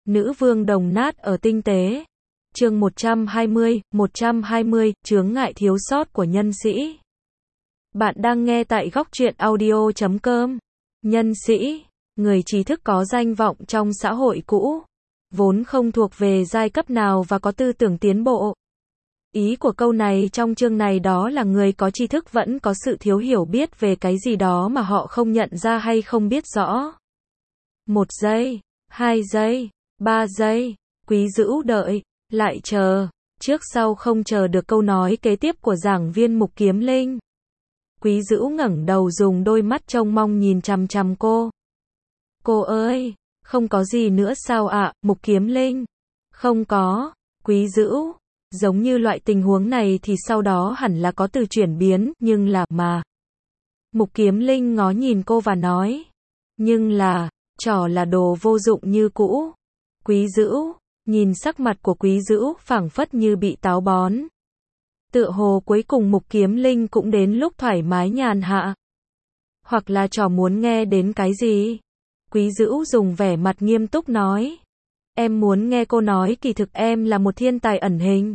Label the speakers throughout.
Speaker 1: Nữ vương đồng nát ở tinh tế. Chương 120, chướng ngại thiếu sót của nhân sĩ. Bạn đang nghe tại góc truyện audio.com. Nhân sĩ, người trí thức có danh vọng trong xã hội cũ, vốn không thuộc về giai cấp nào và có tư tưởng tiến bộ. Ý của câu này trong chương này đó là người có tri thức vẫn có sự thiếu hiểu biết về cái gì đó mà họ không nhận ra hay không biết rõ. 1 giây, 2 giây, 3 giây, Quý Dữu đợi, lại chờ, trước sau không chờ được câu nói kế tiếp của giảng viên Mục Kiếm Linh. Quý Dữu ngẩng đầu dùng đôi mắt trông mong nhìn chằm chằm cô. Cô ơi, không có gì nữa sao ạ, Mục Kiếm Linh? Không có, Quý Dữu. Giống như loại tình huống này thì sau đó hẳn là có từ chuyển biến, nhưng là, mà. Mục Kiếm Linh ngó nhìn cô và nói. Nhưng là, trò là đồ vô dụng như cũ. Quý Dữu, nhìn sắc mặt của Quý Dữu phảng phất như bị táo bón. Tựa hồ cuối cùng Mục Kiếm Linh cũng đến lúc thoải mái nhàn hạ. Hoặc là trò muốn nghe đến cái gì? Quý Dữu dùng vẻ mặt nghiêm túc nói. Em muốn nghe cô nói kỳ thực em là một thiên tài ẩn hình.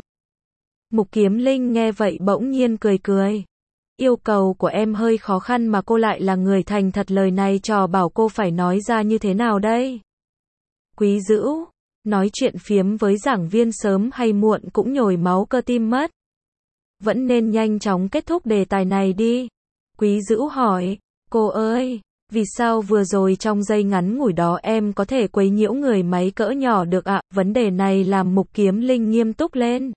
Speaker 1: Mục Kiếm Linh nghe vậy bỗng nhiên cười cười. Yêu cầu của em hơi khó khăn mà cô lại là người thành thật, lời này trò bảo cô phải nói ra như thế nào đây? Quý Dữu, nói chuyện phiếm với giảng viên sớm hay muộn cũng nhồi máu cơ tim mất. Vẫn nên nhanh chóng kết thúc đề tài này đi. Quý Dữu hỏi, cô ơi, vì sao vừa rồi trong giây ngắn ngủi đó em có thể quấy nhiễu người máy cỡ nhỏ được ạ? Vấn đề này làm Mục Kiếm Linh nghiêm túc lên.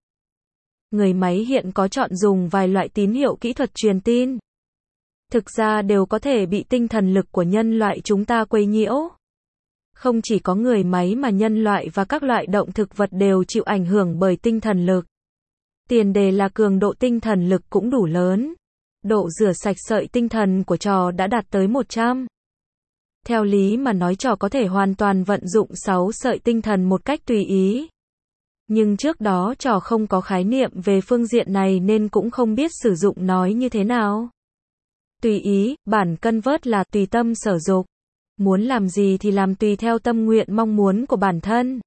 Speaker 1: Người máy hiện có chọn dùng vài loại tín hiệu kỹ thuật truyền tin. Thực ra đều có thể bị tinh thần lực của nhân loại chúng ta quấy nhiễu. Không chỉ có người máy mà nhân loại và các loại động thực vật đều chịu ảnh hưởng bởi tinh thần lực. Tiền đề là cường độ tinh thần lực cũng đủ lớn. Độ rửa sạch sợi tinh thần của trò đã đạt tới 100. Theo lý mà nói trò có thể hoàn toàn vận dụng 6 sợi tinh thần một cách tùy ý. Nhưng trước đó trò không có khái niệm về phương diện này nên cũng không biết sử dụng nói như thế nào. Tùy ý, bản cân vớt là tùy tâm sở dục. Muốn làm gì thì làm tùy theo tâm nguyện mong muốn của bản thân.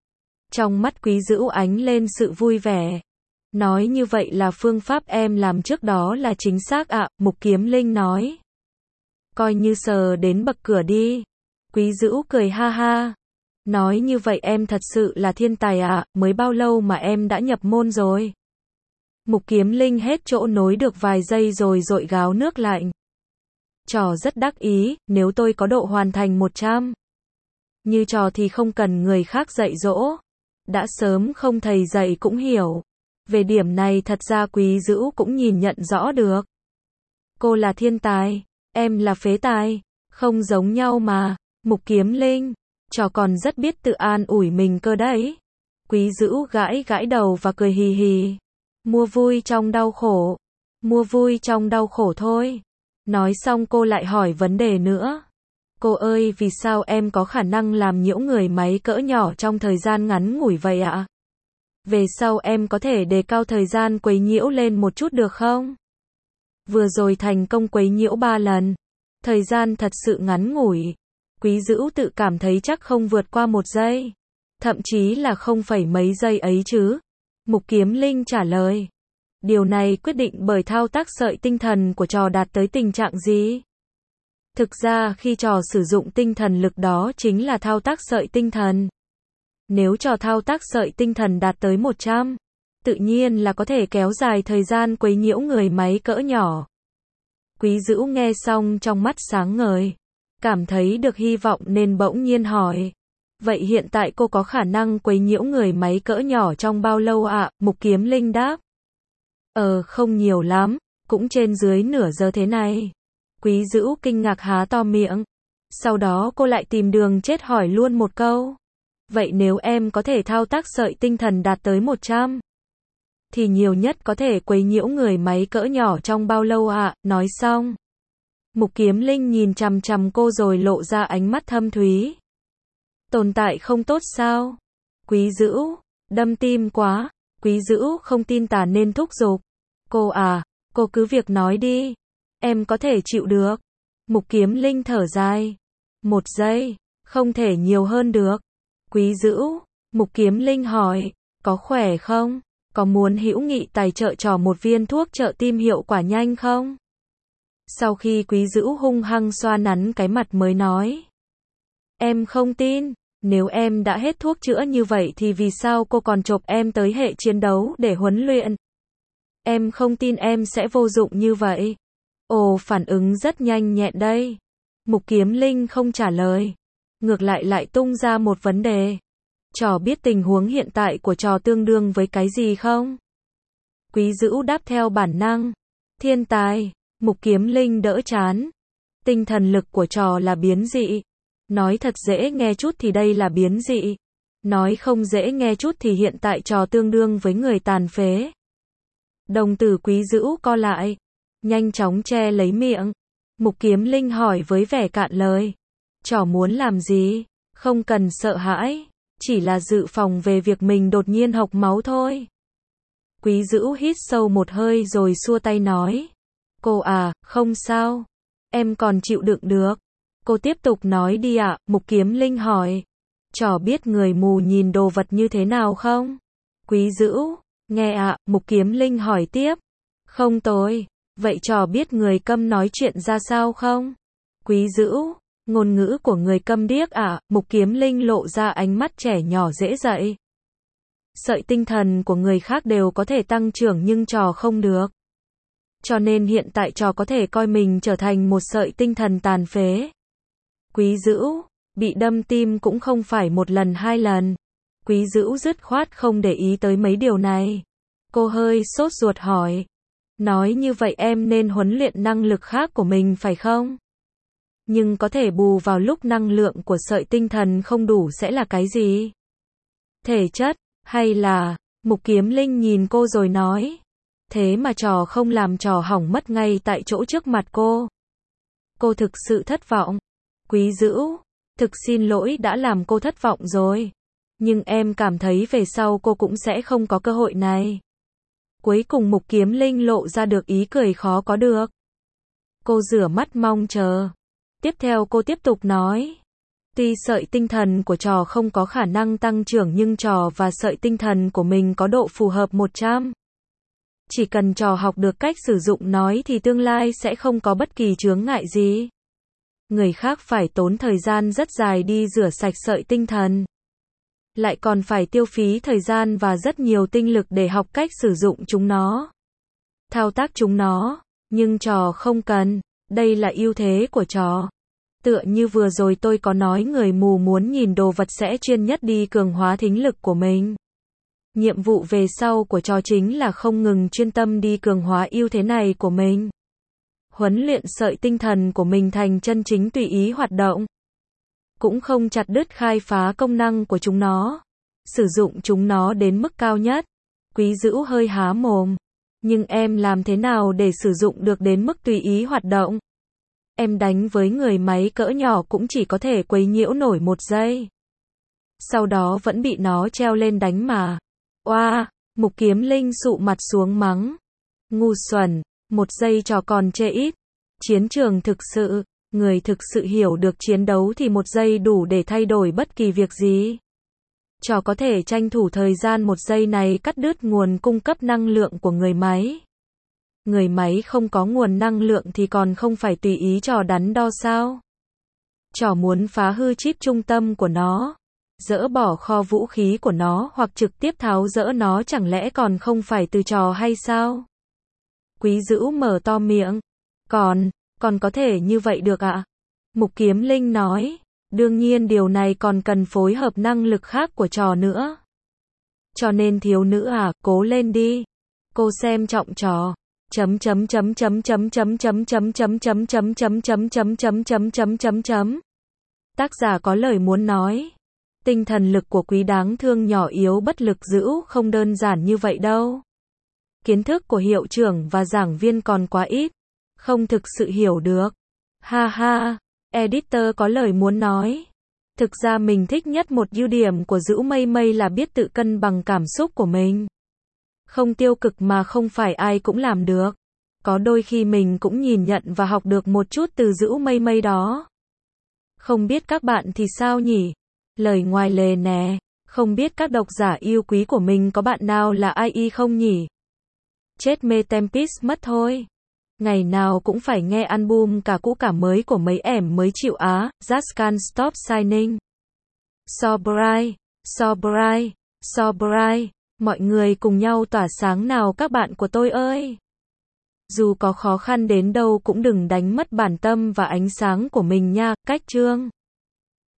Speaker 1: Trong mắt Quý Dữu ánh lên sự vui vẻ. Nói như vậy là phương pháp em làm trước đó là chính xác ạ, Mục Kiếm Linh nói. Coi như sờ đến bậc cửa đi. Quý Dữu cười ha ha. Nói như vậy em thật sự là thiên tài ạ, mới bao lâu mà em đã nhập môn rồi? Mục Kiếm Linh hết chỗ nối được vài giây rồi dội gáo nước lạnh. Trò rất đắc ý, nếu tôi có độ hoàn thành 100. Như trò thì không cần người khác dạy dỗ. Đã sớm không thầy dạy cũng hiểu. Về điểm này thật ra Quý Dữu cũng nhìn nhận rõ được. Cô là thiên tài, em là phế tài. Không giống nhau mà, Mục Kiếm Linh. Trò còn rất biết tự an ủi mình cơ đấy. Quý Dữu gãi gãi đầu và cười hì hì. Mua vui trong đau khổ. Mua vui trong đau khổ thôi. Nói xong cô lại hỏi vấn đề nữa. Cô ơi, vì sao em có khả năng làm nhiễu người máy cỡ nhỏ trong thời gian ngắn ngủi vậy ạ? Về sau em có thể đề cao thời gian quấy nhiễu lên một chút được không? Vừa rồi thành công quấy nhiễu 3 lần. Thời gian thật sự ngắn ngủi. Quý Dữu tự cảm thấy chắc không vượt qua 1 giây. Thậm chí là không phẩy mấy giây ấy chứ. Mục Kiếm Linh trả lời. Điều này quyết định bởi thao tác sợi tinh thần của trò đạt tới tình trạng gì? Thực ra khi trò sử dụng tinh thần lực đó chính là thao tác sợi tinh thần. Nếu trò thao tác sợi tinh thần đạt tới 100, tự nhiên là có thể kéo dài thời gian quấy nhiễu người máy cỡ nhỏ. Quý Dữu nghe xong trong mắt sáng ngời. Cảm thấy được hy vọng nên bỗng nhiên hỏi. Vậy hiện tại cô có khả năng quấy nhiễu người máy cỡ nhỏ trong bao lâu ạ? Mục Kiếm Linh đáp. Không nhiều lắm, cũng trên dưới nửa giờ thế này. Quý Dữu kinh ngạc há to miệng. Sau đó cô lại tìm đường chết hỏi luôn một câu. Vậy nếu em có thể thao tác sợi tinh thần đạt tới 100, thì nhiều nhất có thể quấy nhiễu người máy cỡ nhỏ trong bao lâu ạ? Nói xong. Mục Kiếm Linh nhìn chằm chằm cô rồi lộ ra ánh mắt thâm thúy. Tồn tại không tốt sao? Quý Dữu, đâm tim quá. Quý Dữu không tin tà nên thúc giục. Cô à, cô cứ việc nói đi. Em có thể chịu được. Mục Kiếm Linh thở dài. 1 giây, không thể nhiều hơn được. Quý Dữu, Mục Kiếm Linh hỏi, có khỏe không? Có muốn hữu nghị tài trợ trò một viên thuốc trợ tim hiệu quả nhanh không? Sau khi Quý Dữu hung hăng xoa nắn cái mặt mới nói. Em không tin, nếu em đã hết thuốc chữa như vậy thì vì sao cô còn chộp em tới hệ chiến đấu để huấn luyện? Em không tin em sẽ vô dụng như vậy. Ồ, phản ứng rất nhanh nhẹn đây. Mục Kiếm Linh không trả lời. Ngược lại tung ra một vấn đề. Trò biết tình huống hiện tại của trò tương đương với cái gì không? Quý Dữu đáp theo bản năng. Thiên tài. Mục Kiếm Linh đỡ chán. Tinh thần lực của trò là biến dị. Nói thật dễ nghe chút thì đây là biến dị. Nói không dễ nghe chút thì hiện tại trò tương đương với người tàn phế. Đồng tử Quý Dữu co lại. Nhanh chóng che lấy miệng. Mục Kiếm Linh hỏi với vẻ cạn lời. Trò muốn làm gì? Không cần sợ hãi. Chỉ là dự phòng về việc mình đột nhiên hộc máu thôi. Quý Dữu hít sâu một hơi rồi xua tay nói. Cô à, không sao. Em còn chịu đựng được. Cô tiếp tục nói đi ạ. Mục Kiếm Linh hỏi. Trò biết người mù nhìn đồ vật như thế nào không? Quý Dữu, nghe ạ. Mục Kiếm Linh hỏi tiếp. Không tôi. Vậy trò biết người câm nói chuyện ra sao không? Quý Dữu, ngôn ngữ của người câm điếc ạ. Mục Kiếm Linh lộ ra ánh mắt trẻ nhỏ dễ dạy. Sợi tinh thần của người khác đều có thể tăng trưởng nhưng trò không được. Cho nên hiện tại trò có thể coi mình trở thành một sợi tinh thần tàn phế. Quý Dữu, bị đâm tim cũng không phải một lần hai lần. Quý Dữu dứt khoát không để ý tới mấy điều này. Cô hơi sốt ruột hỏi. Nói như vậy em nên huấn luyện năng lực khác của mình phải không? Nhưng có thể bù vào lúc năng lượng của sợi tinh thần không đủ sẽ là cái gì? Thể chất, hay là... Mục Kiếm Linh nhìn cô rồi nói. Thế mà trò không làm trò hỏng mất ngay tại chỗ trước mặt cô. Cô thực sự thất vọng. Quý Dữu, thực xin lỗi đã làm cô thất vọng rồi. Nhưng em cảm thấy về sau cô cũng sẽ không có cơ hội này. Cuối cùng Mục Kiếm Linh lộ ra được ý cười khó có được. Cô rửa mắt mong chờ. Tiếp theo cô tiếp tục nói. Tuy sợi tinh thần của trò không có khả năng tăng trưởng nhưng trò và sợi tinh thần của mình có độ phù hợp 100. Chỉ cần trò học được cách sử dụng nói thì tương lai sẽ không có bất kỳ chướng ngại gì. Người khác phải tốn thời gian rất dài đi rửa sạch sợi tinh thần. Lại còn phải tiêu phí thời gian và rất nhiều tinh lực để học cách sử dụng chúng nó. Thao tác chúng nó. Nhưng trò không cần. Đây là ưu thế của trò. Tựa như vừa rồi tôi có nói người mù muốn nhìn đồ vật sẽ chuyên nhất đi cường hóa thính lực của mình. Nhiệm vụ về sau của trò chính là không ngừng chuyên tâm đi cường hóa ưu thế này của mình. Huấn luyện sợi tinh thần của mình thành chân chính tùy ý hoạt động. Cũng không chặt đứt khai phá công năng của chúng nó. Sử dụng chúng nó đến mức cao nhất. Quý Dữu hơi há mồm. Nhưng em làm thế nào để sử dụng được đến mức tùy ý hoạt động? Em đánh với người máy cỡ nhỏ cũng chỉ có thể quấy nhiễu nổi 1 giây. Sau đó vẫn bị nó treo lên đánh mà. Oa, Mục Kiếm Linh sụ mặt xuống mắng. Ngu xuẩn, 1 giây trò còn chê ít. Chiến trường thực sự, người thực sự hiểu được chiến đấu thì 1 giây đủ để thay đổi bất kỳ việc gì. Trò có thể tranh thủ thời gian 1 giây này cắt đứt nguồn cung cấp năng lượng của người máy. Người máy không có nguồn năng lượng thì còn không phải tùy ý trò đắn đo sao? Trò muốn phá hư chip trung tâm của nó, dỡ bỏ kho vũ khí của nó hoặc trực tiếp tháo dỡ nó chẳng lẽ còn không phải từ trò hay sao? Quý Dữu mở to miệng. Còn có thể như vậy được ạ? Mục Kiếm Linh nói. Đương nhiên điều này còn cần phối hợp năng lực khác của trò nữa. Cho nên thiếu nữ à, cố lên đi. Cô xem trọng trò. Tác giả có lời muốn nói. Tinh thần lực của Quý đáng thương nhỏ yếu bất lực Dữu không đơn giản như vậy đâu. Kiến thức của hiệu trưởng và giảng viên còn quá ít. Không thực sự hiểu được. Ha ha, editor có lời muốn nói. Thực ra mình thích nhất một ưu điểm của Dữu Mây Mây là biết tự cân bằng cảm xúc của mình. Không tiêu cực mà không phải ai cũng làm được. Có đôi khi mình cũng nhìn nhận và học được một chút từ Dữu Mây Mây đó. Không biết các bạn thì sao nhỉ? Lời ngoài lề nè, không biết các độc giả yêu quý của mình có bạn nào là AI không nhỉ? Chết mê Tempest mất thôi. Ngày nào cũng phải nghe album cả cũ cả mới của mấy ẻm mới chịu á, Just Can't Stop Shining. So bright, so bright, so bright. Mọi người cùng nhau tỏa sáng nào các bạn của tôi ơi. Dù có khó khăn đến đâu cũng đừng đánh mất bản tâm và ánh sáng của mình nha, Cách Chương.